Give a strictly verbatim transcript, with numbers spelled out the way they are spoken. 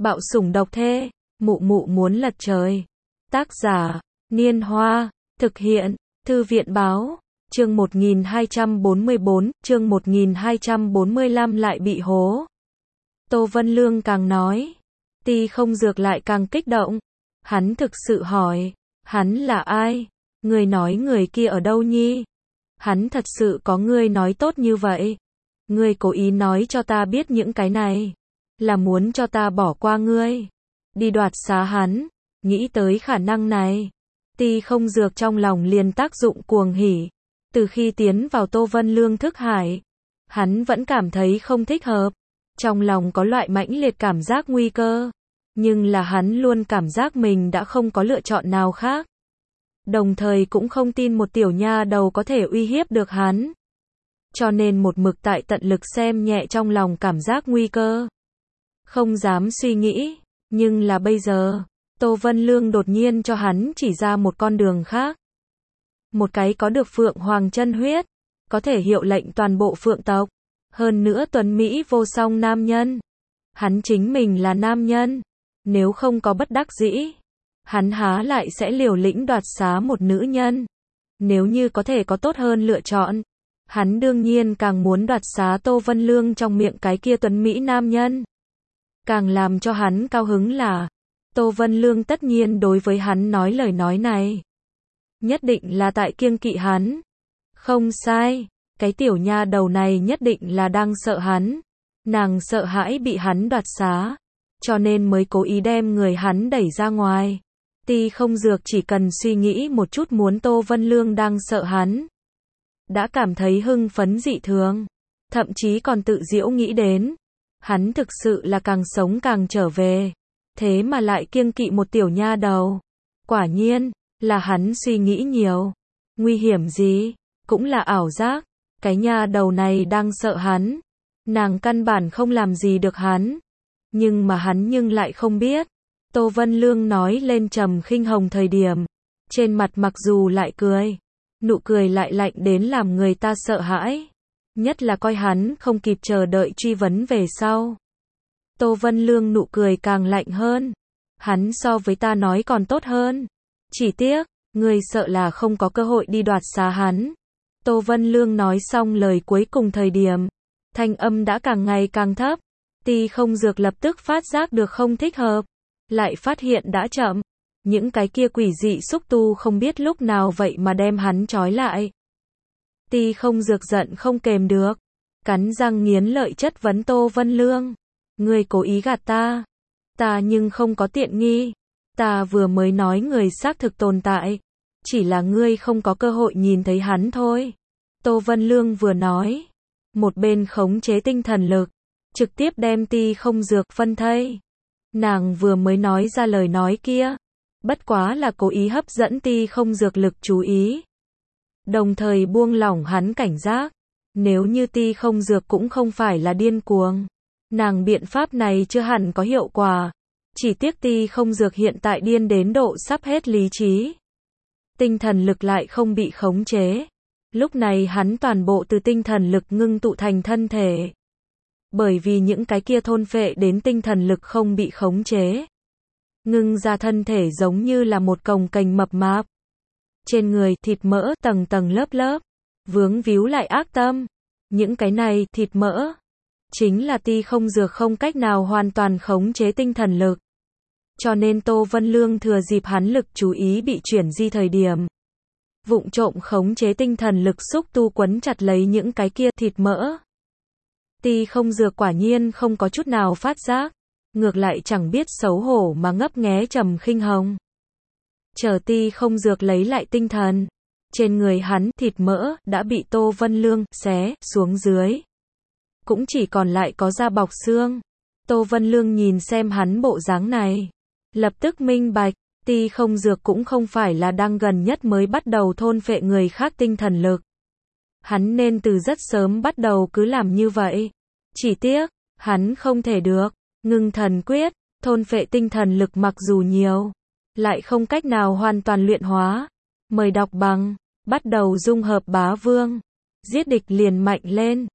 Bạo sủng độc thê, mụ mụ muốn lật trời. Tác giả, Niên Hoa, thực hiện, Thư viện Báo, chương một nghìn hai trăm bốn mươi bốn, chương một nghìn hai trăm bốn mươi lăm lại bị hố. Tô Vân Lương càng nói, Ti Không Dược lại càng kích động. Hắn thực sự hỏi, hắn là ai? Người nói người kia ở đâu nhi? Hắn thật sự có ngươi nói tốt như vậy? Ngươi cố ý nói cho ta biết những cái này, là muốn cho ta bỏ qua ngươi, đi đoạt xá hắn. Nghĩ tới khả năng này, Ti Không Dược trong lòng liền tác dụng cuồng hỉ. Từ khi tiến vào Tô Vân Lương thức hải, hắn vẫn cảm thấy không thích hợp. Trong lòng có loại mãnh liệt cảm giác nguy cơ. Nhưng là hắn luôn cảm giác mình đã không có lựa chọn nào khác. Đồng thời cũng không tin một tiểu nha đầu có thể uy hiếp được hắn. Cho nên một mực tại tận lực xem nhẹ trong lòng cảm giác nguy cơ. Không dám suy nghĩ. Nhưng là bây giờ, Tô Vân Lương đột nhiên cho hắn chỉ ra một con đường khác. Một cái có được Phượng Hoàng chân huyết, có thể hiệu lệnh toàn bộ Phượng tộc. Hơn nữa tuấn Mỹ vô song nam nhân. Hắn chính mình là nam nhân. Nếu không có bất đắc dĩ, hắn há lại sẽ liều lĩnh đoạt xá một nữ nhân. Nếu như có thể có tốt hơn lựa chọn, hắn đương nhiên càng muốn đoạt xá Tô Vân Lương trong miệng cái kia tuấn Mỹ nam nhân. Càng làm cho hắn cao hứng là, Tô Vân Lương tất nhiên đối với hắn nói lời nói này. Nhất định là tại kiêng kỵ hắn. Không sai, cái tiểu nha đầu này nhất định là đang sợ hắn. Nàng sợ hãi bị hắn đoạt xá, cho nên mới cố ý đem người hắn đẩy ra ngoài. Ti Không Dược chỉ cần suy nghĩ một chút muốn Tô Vân Lương đang sợ hắn, đã cảm thấy hưng phấn dị thường. Thậm chí còn tự giễu nghĩ đến, hắn thực sự là càng sống càng trở về. Thế mà lại kiêng kỵ một tiểu nha đầu. Quả nhiên, là hắn suy nghĩ nhiều. Nguy hiểm gì, cũng là ảo giác. Cái nha đầu này đang sợ hắn. Nàng căn bản không làm gì được hắn. Nhưng mà hắn nhưng lại không biết. Tô Vân Lương nói lên trầm khinh hồng thời điểm, trên mặt mặc dù lại cười, nụ cười lại lạnh đến làm người ta sợ hãi. Nhất là coi hắn không kịp chờ đợi truy vấn về sau. Tô Vân Lương nụ cười càng lạnh hơn. Hắn so với ta nói còn tốt hơn. Chỉ tiếc, ngươi sợ là không có cơ hội đi đoạt xá hắn. Tô Vân Lương nói xong lời cuối cùng thời điểm, thanh âm đã càng ngày càng thấp. Ti Không Dược lập tức phát giác được không thích hợp. Lại phát hiện đã chậm. Những cái kia quỷ dị xúc tu không biết lúc nào vậy mà đem hắn trói lại. Ti Không Dược giận không kềm được, cắn răng nghiến lợi chất vấn Tô Vân Lương. Ngươi cố ý gạt ta. Ta nhưng không có tiện nghi. Ta vừa mới nói người xác thực tồn tại. Chỉ là ngươi không có cơ hội nhìn thấy hắn thôi. Tô Vân Lương vừa nói, một bên khống chế tinh thần lực, trực tiếp đem Ti Không Dược phân thây. Nàng vừa mới nói ra lời nói kia, bất quá là cố ý hấp dẫn Ti Không Dược lực chú ý. Đồng thời buông lỏng hắn cảnh giác. Nếu như Ti Không Dược cũng không phải là điên cuồng, nàng biện pháp này chưa hẳn có hiệu quả. Chỉ tiếc Ti Không Dược hiện tại điên đến độ sắp hết lý trí. Tinh thần lực lại không bị khống chế. Lúc này hắn toàn bộ từ tinh thần lực ngưng tụ thành thân thể. Bởi vì những cái kia thôn phệ đến tinh thần lực không bị khống chế. Ngưng ra thân thể giống như là một cồng kềnh mập mạp. Trên người thịt mỡ tầng tầng lớp lớp. Vướng víu lại ác tâm. Những cái này thịt mỡ chính là Ti Không Dược không cách nào hoàn toàn khống chế tinh thần lực. Cho nên Tô Vân Lương thừa dịp hắn lực chú ý bị chuyển di thời điểm, vụng trộm khống chế tinh thần lực xúc tu quấn chặt lấy những cái kia thịt mỡ. Ti Không Dược quả nhiên không có chút nào phát giác, ngược lại chẳng biết xấu hổ mà ngấp nghé trầm khinh hồng. Chờ Ti Không Dược lấy lại tinh thần, trên người hắn thịt mỡ đã bị Tô Vân Lương xé xuống dưới. Cũng chỉ còn lại có da bọc xương. Tô Vân Lương nhìn xem hắn bộ dáng này, lập tức minh bạch, Ti Không Dược cũng không phải là đang gần nhất mới bắt đầu thôn phệ người khác tinh thần lực. Hắn nên từ rất sớm bắt đầu cứ làm như vậy. Chỉ tiếc, hắn không thể được. Ngưng thần quyết, thôn phệ tinh thần lực mặc dù nhiều, lại không cách nào hoàn toàn luyện hóa. Mời đọc bằng, bắt đầu dung hợp bá vương. Giết địch liền mạnh lên.